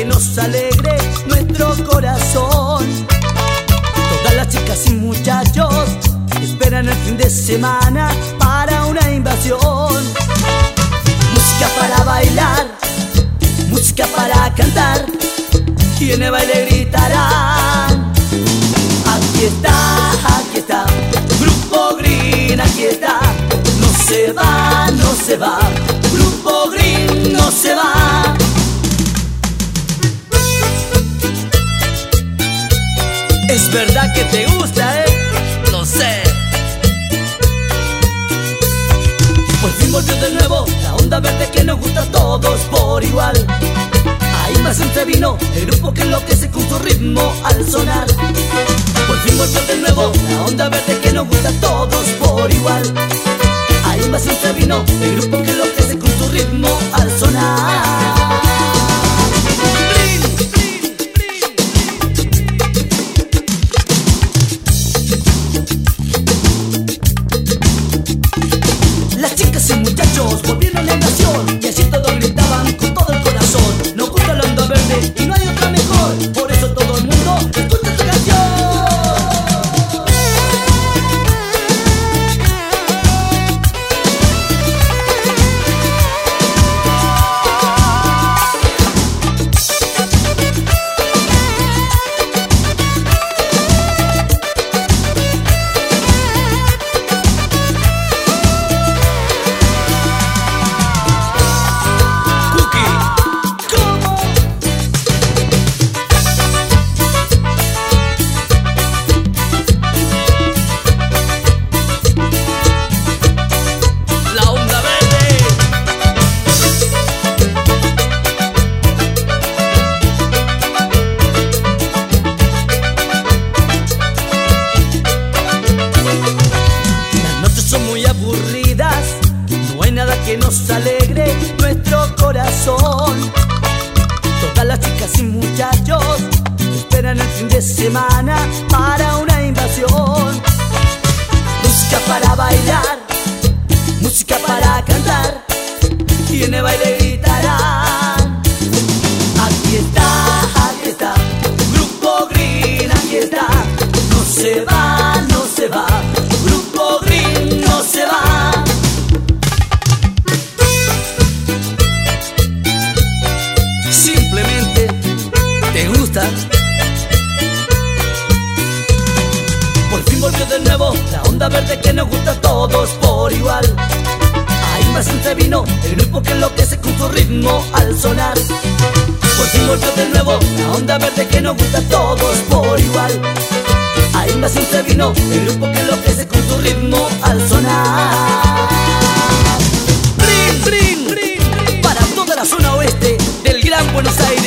que nos alegre nuestro corazón. Todas las chicas y muchachos esperan el fin de semana para una invasión. Música para bailar, música para cantar, y en el baile gritarán: aquí está, Grupo Green, aquí está. No se va, no se va, Grupo Green no se va. Es verdad que te gusta, lo sé. Por fin volvió de nuevo la onda verde que nos gusta a todos por igual. Ahí más se vino el grupo que enloquece con su ritmo al sonar. Por fin volvió de nuevo la onda verde que nos gusta a todos por igual. Ahí más se vino el grupo que enloquece con su ritmo al sonar. Las chicas y muchachos volvieron a la nación, y así todos gritaban con todo el corazón: nos gusta la onda verde y no hay otra mejor. Por eso todo el mundo escucha esta canción. No hay nada que nos alegre nuestro corazón. Todas las chicas y muchachos esperan el fin de semana para una invasión. Música para bailar, música para cantar, y en el baile gritarán: aquí está, Grupo Green, aquí está. No se va, no se va, Grupo Green no se va. Simplemente te gusta. Por fin volvió de nuevo la onda verde que nos gusta a todos por igual. Ahí más se vino el grupo que enloquece con su ritmo al sonar. Por fin volvió de nuevo la onda verde que nos gusta a todos por igual. Ahí más se vino el grupo que enloquece con su ritmo al sonar. Green, Green, para toda la zona oeste del Gran Buenos Aires.